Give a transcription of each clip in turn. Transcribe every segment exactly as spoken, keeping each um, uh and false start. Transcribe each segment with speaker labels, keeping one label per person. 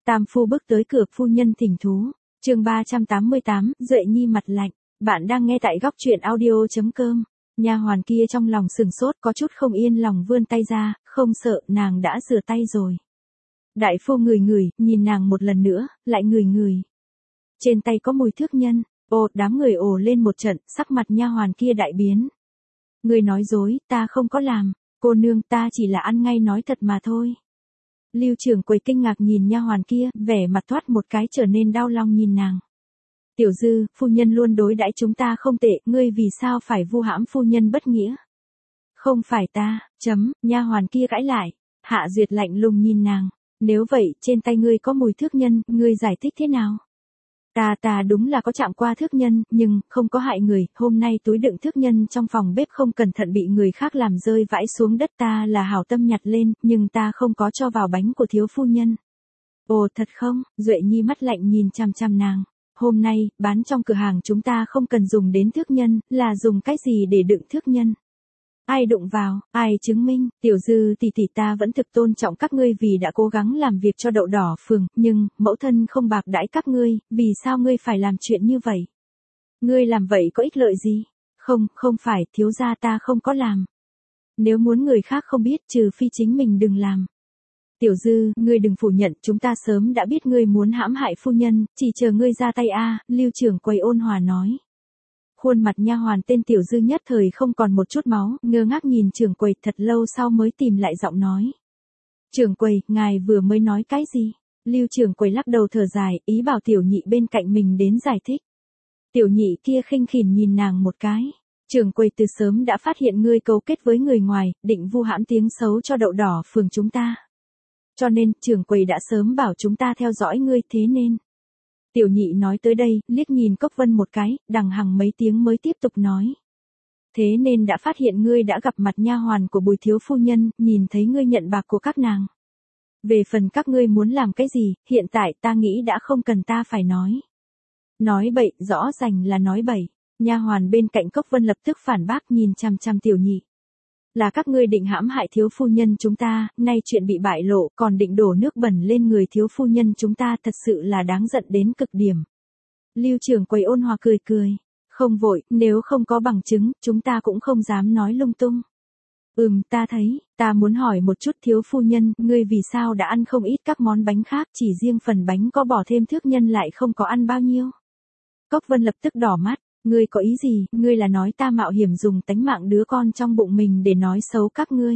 Speaker 1: Tam phu bước tới cửa, phu nhân thỉnh thú. Chương ba trăm tám mươi tám, Duệ Nhi mặt lạnh. Bạn đang nghe tại góc truyện audio chấm com. Nha hoàn kia trong lòng sừng sốt, có chút không yên lòng vươn tay ra, không sợ, nàng đã rửa tay rồi. Đại phu ngửi ngửi, nhìn nàng một lần nữa, lại ngửi ngửi. Trên tay có mùi thước nhân. Ồ, đám người ồ lên một trận, sắc mặt nha hoàn kia đại biến. Người nói dối, ta không có làm. Cô nương, ta chỉ là ăn ngay nói thật mà thôi. Lưu Trường Quầy kinh ngạc nhìn nha hoàn kia, vẻ mặt thoát một cái trở nên đau lòng nhìn nàng. Tiểu Dư, phu nhân luôn đối đãi chúng ta không tệ, ngươi vì sao phải vu hãm phu nhân bất nghĩa? Không phải ta, chấm, nha hoàn kia cãi lại. Hạ Duyệt lạnh lùng nhìn nàng. Nếu vậy, trên tay ngươi có mùi thước nhân, ngươi giải thích thế nào? Ta ta đúng là có chạm qua thước nhân, nhưng không có hại người, hôm nay túi đựng thước nhân trong phòng bếp không cẩn thận bị người khác làm rơi vãi xuống đất, ta là hảo tâm nhặt lên, nhưng ta không có cho vào bánh của thiếu phu nhân. Ồ thật không? Duệ Nhi mắt lạnh nhìn chằm chằm nàng. Hôm nay, bán trong cửa hàng chúng ta không cần dùng đến thước nhân, là dùng cái gì để đựng thước nhân? Ai đụng vào, ai chứng minh? Tiểu Dư tỷ tỷ, ta vẫn thực tôn trọng các ngươi vì đã cố gắng làm việc cho Đậu Đỏ Phường, nhưng mẫu thân không bạc đãi các ngươi, vì sao ngươi phải làm chuyện như vậy? Ngươi làm vậy có ích lợi gì? Không, không phải, thiếu gia ta không có làm. Nếu muốn người khác không biết, trừ phi chính mình đừng làm. Tiểu Dư, ngươi đừng phủ nhận, chúng ta sớm đã biết ngươi muốn hãm hại phu nhân, chỉ chờ ngươi ra tay a. Lưu Trường Quầy ôn hòa nói. Khuôn mặt nha hoàn tên Tiểu Dư nhất thời không còn một chút máu, ngơ ngác nhìn Trường Quầy, thật lâu sau mới tìm lại giọng nói. Trường Quầy, ngài vừa mới nói cái gì? Lưu Trường Quầy lắc đầu thở dài, ý bảo Tiểu Nhị bên cạnh mình đến giải thích. Tiểu Nhị kia khinh khỉnh nhìn nàng một cái. Trường Quầy từ sớm đã phát hiện ngươi cấu kết với người ngoài, định vu hãm tiếng xấu cho Đậu Đỏ Phường chúng ta. Cho nên, Trường Quầy đã sớm bảo chúng ta theo dõi ngươi, thế nên. Tiểu Nhị nói tới đây, liếc nhìn Cốc Vân một cái, đằng hằng mấy tiếng mới tiếp tục nói. Thế nên đã phát hiện ngươi đã gặp mặt nha hoàn của Bùi thiếu phu nhân, nhìn thấy ngươi nhận bạc của các nàng. Về phần các ngươi muốn làm cái gì, hiện tại ta nghĩ đã không cần ta phải nói. Nói bậy, rõ ràng là nói bậy. Nha hoàn bên cạnh Cốc Vân lập tức phản bác nhìn chằm chằm Tiểu Nhị. Là các ngươi định hãm hại thiếu phu nhân chúng ta, nay chuyện bị bại lộ, còn định đổ nước bẩn lên người thiếu phu nhân chúng ta, thật sự là đáng giận đến cực điểm. Lưu Trường Quầy ôn hòa cười cười. Không vội, nếu không có bằng chứng, chúng ta cũng không dám nói lung tung. Ừm, ta thấy, ta muốn hỏi một chút thiếu phu nhân, ngươi vì sao đã ăn không ít các món bánh khác, chỉ riêng phần bánh có bỏ thêm thước nhân lại không có ăn bao nhiêu. Cốc Vân lập tức đỏ mắt. Ngươi có ý gì, ngươi là nói ta mạo hiểm dùng tánh mạng đứa con trong bụng mình để nói xấu các ngươi.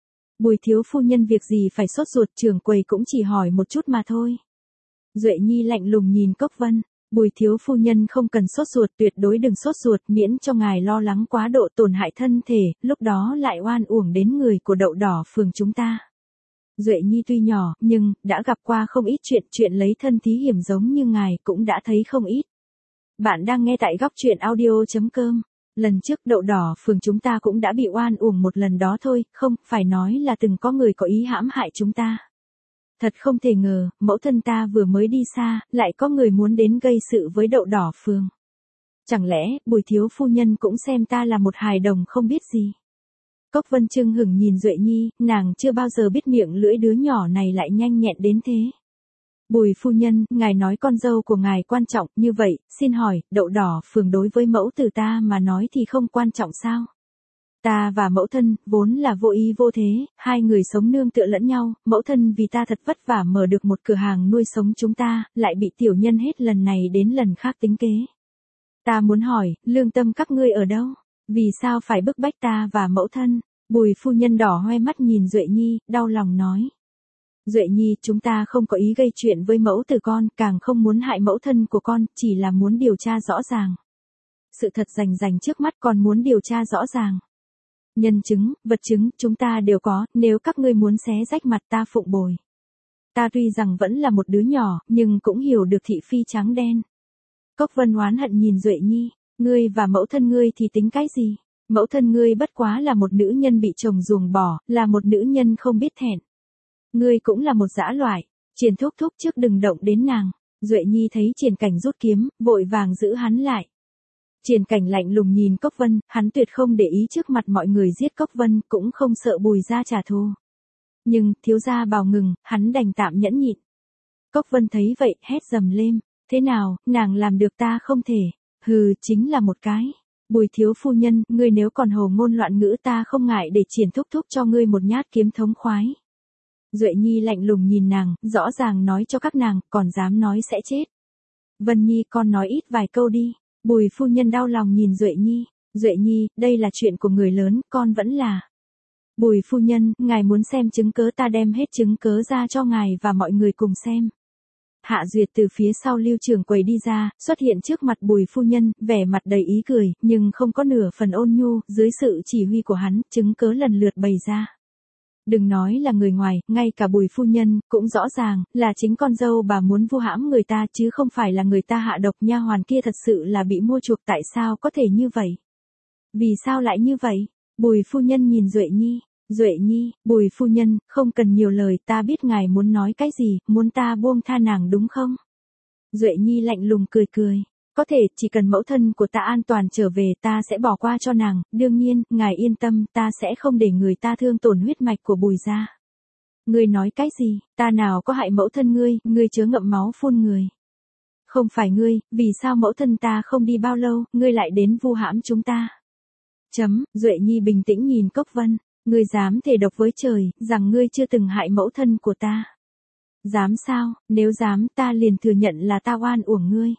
Speaker 1: Bùi thiếu phu nhân việc gì phải sốt ruột, Trường Quầy cũng chỉ hỏi một chút mà thôi. Duệ Nhi lạnh lùng nhìn Cốc Vân, Bùi thiếu phu nhân không cần sốt ruột, tuyệt đối đừng sốt ruột, miễn cho ngài lo lắng quá độ tổn hại thân thể, lúc đó lại oan uổng đến người của Đậu Đỏ Phường chúng ta. Duệ Nhi tuy nhỏ, nhưng, đã gặp qua không ít chuyện, chuyện lấy thân thí hiểm giống như ngài cũng đã thấy không ít. Bạn đang nghe tại góc truyện audio chấm com. Lần trước Đậu Đỏ Phường chúng ta cũng đã bị oan uổng một lần đó thôi, không, phải nói là từng có người có ý hãm hại chúng ta. Thật không thể ngờ, mẫu thân ta vừa mới đi xa, lại có người muốn đến gây sự với Đậu Đỏ Phường. Chẳng lẽ, Bùi thiếu phu nhân cũng xem ta là một hài đồng không biết gì. Cốc Vân trưng hửng nhìn Duệ Nhi, nàng chưa bao giờ biết miệng lưỡi đứa nhỏ này lại nhanh nhẹn đến thế. Bùi phu nhân, ngài nói con dâu của ngài quan trọng, như vậy, xin hỏi, Đậu Đỏ Phường đối với mẫu tử ta mà nói thì không quan trọng sao? Ta và mẫu thân, vốn là vô ý vô thế, hai người sống nương tựa lẫn nhau, mẫu thân vì ta thật vất vả mở được một cửa hàng nuôi sống chúng ta, lại bị tiểu nhân hết lần này đến lần khác tính kế. Ta muốn hỏi, lương tâm các ngươi ở đâu? Vì sao phải bức bách ta và mẫu thân? Bùi phu nhân đỏ hoe mắt nhìn Duệ Nhi, đau lòng nói. Duệ Nhi, chúng ta không có ý gây chuyện với mẫu tử con, càng không muốn hại mẫu thân của con, chỉ là muốn điều tra rõ ràng. Sự thật rành rành trước mắt còn muốn điều tra rõ ràng. Nhân chứng, vật chứng, chúng ta đều có, nếu các ngươi muốn xé rách mặt ta phụng bồi. Ta tuy rằng vẫn là một đứa nhỏ, nhưng cũng hiểu được thị phi trắng đen. Cốc Vân oán hận nhìn Duệ Nhi, ngươi và mẫu thân ngươi thì tính cái gì? Mẫu thân ngươi bất quá là một nữ nhân bị chồng ruồng bỏ, là một nữ nhân không biết thẹn. Ngươi cũng là một dã loại, Triển thúc thúc trước đừng động đến nàng. Duệ Nhi thấy Triển Cảnh rút kiếm, vội vàng giữ hắn lại. Triển Cảnh lạnh lùng nhìn Cốc Vân, hắn tuyệt không để ý trước mặt mọi người giết Cốc Vân, cũng không sợ Bùi gia trả thù. Nhưng, thiếu gia bảo ngừng, hắn đành tạm nhẫn nhịn. Cốc Vân thấy vậy, hét dầm lên. Thế nào, nàng làm được ta không thể. Hừ, chính là một cái. Bùi thiếu phu nhân, ngươi nếu còn hồ ngôn loạn ngữ ta không ngại để triển thúc thúc cho ngươi một nhát kiếm thống khoái. Duệ Nhi lạnh lùng nhìn nàng, rõ ràng nói cho các nàng, còn dám nói sẽ chết. Vân Nhi, con nói ít vài câu đi. Bùi phu nhân đau lòng nhìn Duệ Nhi. Duệ Nhi, đây là chuyện của người lớn, con vẫn là. Bùi phu nhân, ngài muốn xem chứng cớ, ta đem hết chứng cớ ra cho ngài và mọi người cùng xem. Hạ Duyệt từ phía sau Lưu Trường Quầy đi ra, xuất hiện trước mặt Bùi phu nhân, vẻ mặt đầy ý cười, nhưng không có nửa phần ôn nhu, dưới sự chỉ huy của hắn, chứng cớ lần lượt bày ra. Đừng nói là người ngoài, ngay cả Bùi phu nhân, cũng rõ ràng, là chính con dâu bà muốn vu hãm người ta chứ không phải là người ta hạ độc. Nha hoàn kia thật sự là bị mua chuộc, tại sao có thể như vậy? Vì sao lại như vậy? Bùi phu nhân nhìn Duệ Nhi. Duệ Nhi, Bùi phu nhân, không cần nhiều lời, ta biết ngài muốn nói cái gì, muốn ta buông tha nàng đúng không? Duệ Nhi lạnh lùng cười cười. Có thể, chỉ cần mẫu thân của ta an toàn trở về ta sẽ bỏ qua cho nàng, đương nhiên, ngài yên tâm, ta sẽ không để người ta thương tổn huyết mạch của Bùi gia. Ngươi nói cái gì, ta nào có hại mẫu thân ngươi, ngươi chớ ngậm máu phun người. Không phải ngươi, vì sao mẫu thân ta không đi bao lâu, ngươi lại đến vu hãm chúng ta? Chấm, Duệ Nhi bình tĩnh nhìn Cốc Vân. Ngươi dám thề độc với trời, rằng ngươi chưa từng hại mẫu thân của ta. Dám sao, nếu dám ta liền thừa nhận là ta oan uổng ngươi.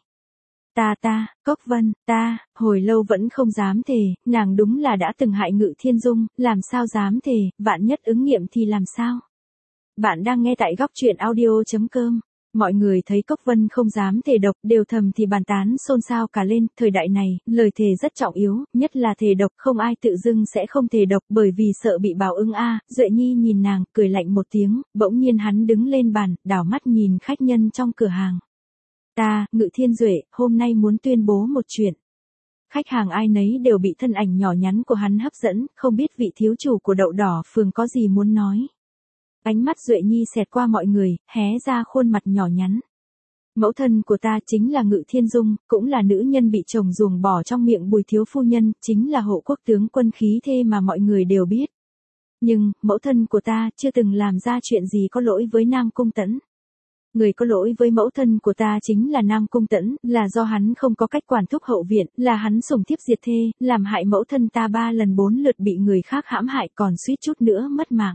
Speaker 1: Ta ta, Cốc Vân, ta, hồi lâu vẫn không dám thề, nàng đúng là đã từng hại Ngự Thiên Dung, làm sao dám thề, vạn nhất ứng nghiệm thì làm sao? Bạn đang nghe tại góc truyện audio chấm com. Mọi người thấy Cốc Vân không dám thề độc, đều thầm thì bàn tán xôn xao cả lên. Thời đại này, lời thề rất trọng yếu, nhất là thề độc, không ai tự dưng sẽ không thề độc bởi vì sợ bị báo ứng a. Duệ Nhi nhìn nàng, cười lạnh một tiếng, bỗng nhiên hắn đứng lên bàn, đảo mắt nhìn khách nhân trong cửa hàng. Ta, Ngự Thiên Duệ, hôm nay muốn tuyên bố một chuyện. Khách hàng ai nấy đều bị thân ảnh nhỏ nhắn của hắn hấp dẫn, không biết vị thiếu chủ của Đậu Đỏ Phường có gì muốn nói. Ánh mắt Duệ Nhi xẹt qua mọi người, hé ra khuôn mặt nhỏ nhắn. Mẫu thân của ta chính là Ngự Thiên Dung, cũng là nữ nhân bị chồng ruồng bỏ trong miệng Bùi thiếu phu nhân, chính là hộ quốc tướng quân khí thê mà mọi người đều biết. Nhưng, mẫu thân của ta chưa từng làm ra chuyện gì có lỗi với Nam Cung Tẫn. Người có lỗi với mẫu thân của ta chính là Nam Cung Tẫn, là do hắn không có cách quản thúc hậu viện, là hắn sủng thiếp diệt thê, làm hại mẫu thân ta ba lần bốn lượt bị người khác hãm hại, còn suýt chút nữa mất mạng.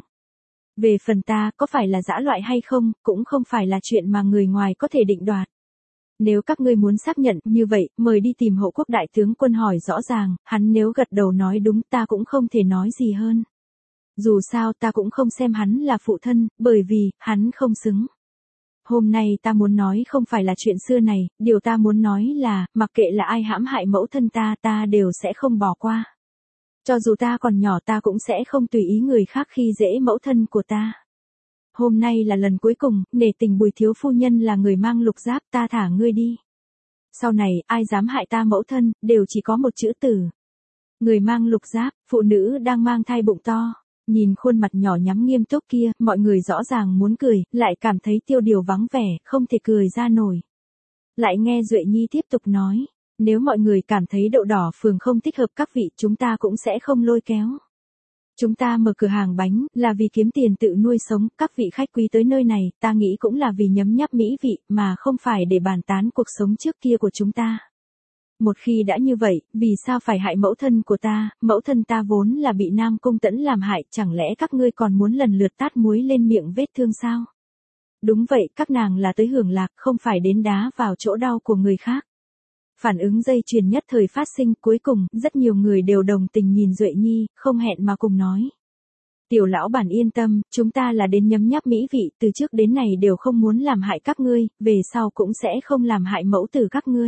Speaker 1: Về phần ta, có phải là dã loại hay không, cũng không phải là chuyện mà người ngoài có thể định đoạt. Nếu các ngươi muốn xác nhận như vậy, mời đi tìm hộ quốc đại tướng quân hỏi rõ ràng, hắn nếu gật đầu nói đúng ta cũng không thể nói gì hơn. Dù sao ta cũng không xem hắn là phụ thân, bởi vì, hắn không xứng. Hôm nay ta muốn nói không phải là chuyện xưa này, điều ta muốn nói là, mặc kệ là ai hãm hại mẫu thân ta, ta đều sẽ không bỏ qua. Cho dù ta còn nhỏ ta cũng sẽ không tùy ý người khác khi dễ mẫu thân của ta. Hôm nay là lần cuối cùng, nể tình Bùi thiếu phu nhân là người mang lục giáp, ta thả ngươi đi. Sau này, ai dám hại ta mẫu thân, đều chỉ có một chữ tử. Người mang lục giáp, phụ nữ đang mang thai bụng to. Nhìn khuôn mặt nhỏ nhắn nghiêm túc kia, mọi người rõ ràng muốn cười, lại cảm thấy tiêu điều vắng vẻ, không thể cười ra nổi. Lại nghe Duệ Nhi tiếp tục nói. Nếu mọi người cảm thấy Đậu Đỏ Phường không thích hợp các vị, chúng ta cũng sẽ không lôi kéo. Chúng ta mở cửa hàng bánh, là vì kiếm tiền tự nuôi sống, các vị khách quý tới nơi này, ta nghĩ cũng là vì nhấm nháp mỹ vị, mà không phải để bàn tán cuộc sống trước kia của chúng ta. Một khi đã như vậy, vì sao phải hại mẫu thân của ta, mẫu thân ta vốn là bị Nam Cung Tẫn làm hại, chẳng lẽ các ngươi còn muốn lần lượt tát muối lên miệng vết thương sao? Đúng vậy, các nàng là tới hưởng lạc, không phải đến đá vào chỗ đau của người khác. Phản ứng dây chuyền nhất thời phát sinh, cuối cùng, rất nhiều người đều đồng tình nhìn Duệ Nhi, không hẹn mà cùng nói. Tiểu lão bản yên tâm, chúng ta là đến nhấm nháp mỹ vị, từ trước đến này đều không muốn làm hại các ngươi, về sau cũng sẽ không làm hại mẫu tử các ngươi.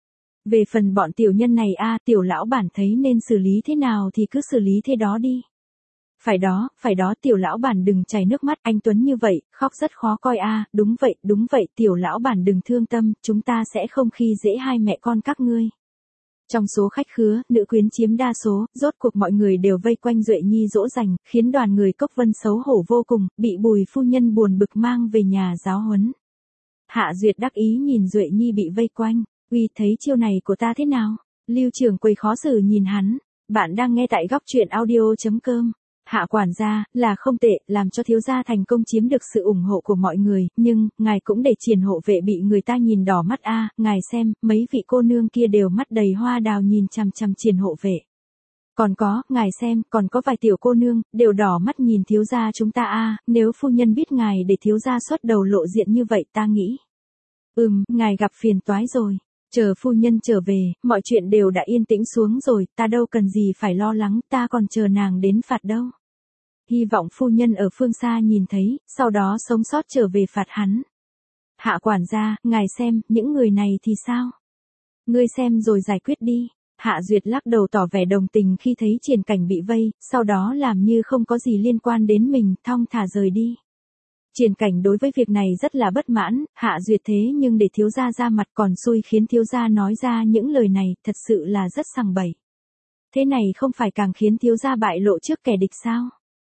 Speaker 1: Về phần bọn tiểu nhân này a, tiểu lão bản thấy nên xử lý thế nào thì cứ xử lý thế đó đi. Phải đó, phải đó, tiểu lão bản đừng chảy nước mắt, anh Tuấn như vậy, khóc rất khó coi a, đúng vậy, đúng vậy, tiểu lão bản đừng thương tâm, chúng ta sẽ không khi dễ hai mẹ con các ngươi. Trong số khách khứa, nữ quyến chiếm đa số, rốt cuộc mọi người đều vây quanh Duệ Nhi dỗ dành, khiến đoàn người Cốc Vân xấu hổ vô cùng, bị Bùi phu nhân buồn bực mang về nhà giáo huấn. Hạ Duyệt đắc ý nhìn Duệ Nhi bị vây quanh, uy thấy chiêu này của ta thế nào? Lưu Trường Quầy khó xử nhìn hắn, bạn đang nghe tại góc truyện audio chấm com. Hạ quản gia, là không tệ, làm cho thiếu gia thành công chiếm được sự ủng hộ của mọi người, nhưng, ngài cũng để Triển hộ vệ bị người ta nhìn đỏ mắt a, ngài xem, mấy vị cô nương kia đều mắt đầy hoa đào nhìn chằm chằm Triển hộ vệ. Còn có, ngài xem, còn có vài tiểu cô nương, đều đỏ mắt nhìn thiếu gia chúng ta a, nếu phu nhân biết ngài để thiếu gia xuất đầu lộ diện như vậy ta nghĩ. Ừm, ngài gặp phiền toái rồi. Chờ phu nhân trở về, mọi chuyện đều đã yên tĩnh xuống rồi, ta đâu cần gì phải lo lắng, ta còn chờ nàng đến phạt đâu. Hy vọng phu nhân ở phương xa nhìn thấy, sau đó sống sót trở về phạt hắn. Hạ quản gia, ngài xem, những người này thì sao? Ngươi xem rồi giải quyết đi. Hạ Duyệt lắc đầu tỏ vẻ đồng tình khi thấy Triển Cảnh bị vây, sau đó làm như không có gì liên quan đến mình, thong thả rời đi. Triển Cảnh đối với việc này rất là bất mãn, Hạ Duyệt thế nhưng để thiếu gia ra mặt còn xui khiến thiếu gia nói ra những lời này, thật sự là rất sằng bậy. Thế này không phải càng khiến thiếu gia bại lộ trước kẻ địch sao?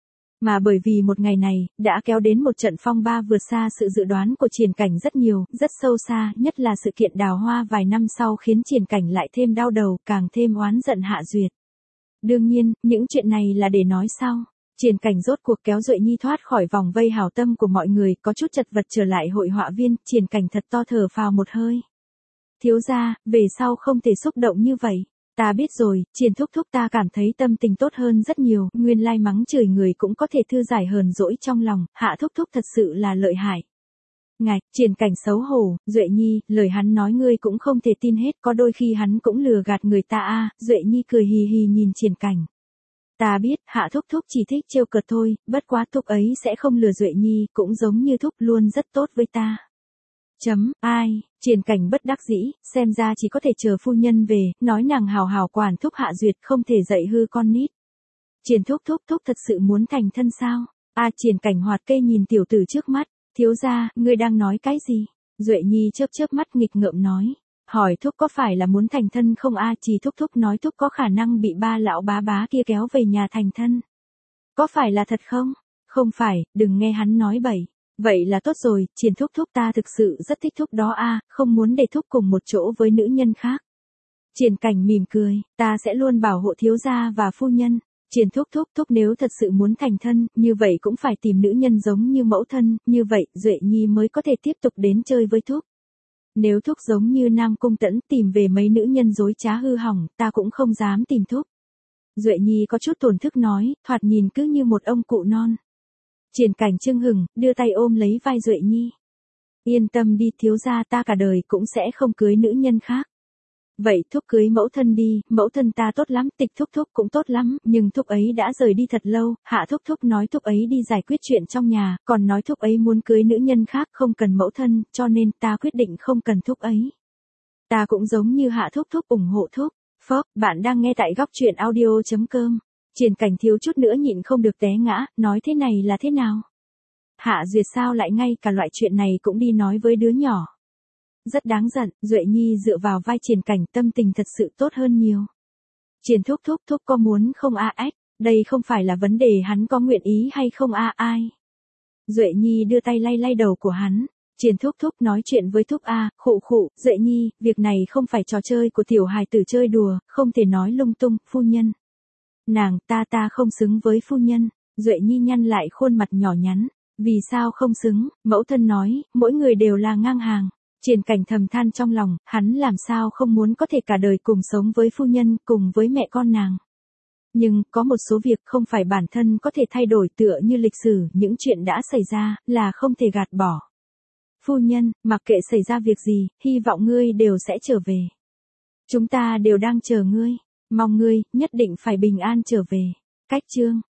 Speaker 1: Mà bởi vì một ngày này, đã kéo đến một trận phong ba vượt xa sự dự đoán của Triển Cảnh rất nhiều, rất sâu xa, nhất là sự kiện đào hoa vài năm sau khiến Triển Cảnh lại thêm đau đầu, càng thêm oán giận Hạ Duyệt. Đương nhiên, những chuyện này là để nói sau. Triển Cảnh rốt cuộc kéo Duệ Nhi thoát khỏi vòng vây hảo tâm của mọi người, có chút chật vật trở lại hội họa viên, Triển Cảnh thật to thở phào một hơi. Thiếu gia, về sau không thể xúc động như vậy. Ta biết rồi, Triển thúc thúc ta cảm thấy tâm tình tốt hơn rất nhiều, nguyên lai mắng chửi người cũng có thể thư giải hờn dỗi trong lòng, Hạ thúc thúc thật sự là lợi hại. Ngài, Triển Cảnh xấu hổ, Duệ Nhi, lời hắn nói ngươi cũng không thể tin hết, có đôi khi hắn cũng lừa gạt người ta a. Duệ Nhi cười hì hì nhìn Triển Cảnh. Ta biết, Hạ thúc thúc chỉ thích trêu cợt thôi, bất quá thúc ấy sẽ không lừa Duệ Nhi, cũng giống như thúc luôn rất tốt với ta. Chấm, ai, Triển Cảnh bất đắc dĩ, xem ra chỉ có thể chờ phu nhân về, nói nàng hào hào quản thúc Hạ Duyệt không thể dạy hư con nít. Triển thúc thúc thúc thật sự muốn thành thân sao? A à, Triển Cảnh hoạt cây nhìn tiểu tử trước mắt, thiếu gia, ngươi đang nói cái gì? Duệ Nhi chớp chớp mắt nghịch ngợm nói. Hỏi thúc có phải là muốn thành thân không a? Chỉ thúc thúc nói thúc có khả năng bị ba lão bá bá kia kéo về nhà thành thân. Có phải là thật không? Không phải, đừng nghe hắn nói bậy. Vậy là tốt rồi, Triển thúc thúc ta thực sự rất thích thúc đó a, không muốn để thúc cùng một chỗ với nữ nhân khác. Triển Cảnh mỉm cười, ta sẽ luôn bảo hộ thiếu gia và phu nhân. Triển thúc thúc thúc nếu thật sự muốn thành thân, như vậy cũng phải tìm nữ nhân giống như mẫu thân, như vậy Duệ Nhi mới có thể tiếp tục đến chơi với thúc. Nếu thúc giống như Nam Cung Tẫn tìm về mấy nữ nhân dối trá hư hỏng, ta cũng không dám tìm thúc. Duệ Nhi có chút tổn thức nói, thoạt nhìn cứ như một ông cụ non. Triển Cảnh chưng hừng, đưa tay ôm lấy vai Duệ Nhi. Yên tâm đi thiếu gia, ta cả đời cũng sẽ không cưới nữ nhân khác. Vậy thúc cưới mẫu thân đi, mẫu thân ta tốt lắm, Tịch thúc thúc cũng tốt lắm, nhưng thúc ấy đã rời đi thật lâu, Hạ thúc thúc nói thúc ấy đi giải quyết chuyện trong nhà, còn nói thúc ấy muốn cưới nữ nhân khác không cần mẫu thân, cho nên ta quyết định không cần thúc ấy. Ta cũng giống như Hạ thúc thúc ủng hộ thúc. Phốc, bạn đang nghe tại góc truyện audio chấm com. Triển Cảnh thiếu chút nữa nhịn không được té ngã, nói thế này là thế nào? Hạ Duyệt sao lại ngay cả loại chuyện này cũng đi nói với đứa nhỏ? Rất đáng giận, Duệ Nhi dựa vào vai Triển Cảnh tâm tình thật sự tốt hơn nhiều. Triển thúc thúc thúc có muốn không a ách, đây không phải là vấn đề hắn có nguyện ý hay không a ai. Duệ Nhi đưa tay lay lay đầu của hắn. Triển thúc thúc nói chuyện với thúc a, khụ khụ, Duệ Nhi, việc này không phải trò chơi của tiểu hài tử chơi đùa, không thể nói lung tung, phu nhân. Nàng, ta ta không xứng với phu nhân. Duệ Nhi nhăn lại khuôn mặt nhỏ nhắn. Vì sao không xứng, mẫu thân nói, mỗi người đều là ngang hàng. Triển Cảnh thầm than trong lòng, hắn làm sao không muốn có thể cả đời cùng sống với phu nhân, cùng với mẹ con nàng. Nhưng, có một số việc không phải bản thân có thể thay đổi tựa như lịch sử, những chuyện đã xảy ra, là không thể gạt bỏ. Phu nhân, mặc kệ xảy ra việc gì, hy vọng ngươi đều sẽ trở về. Chúng ta đều đang chờ ngươi, mong ngươi, nhất định phải bình an trở về. Cách chương.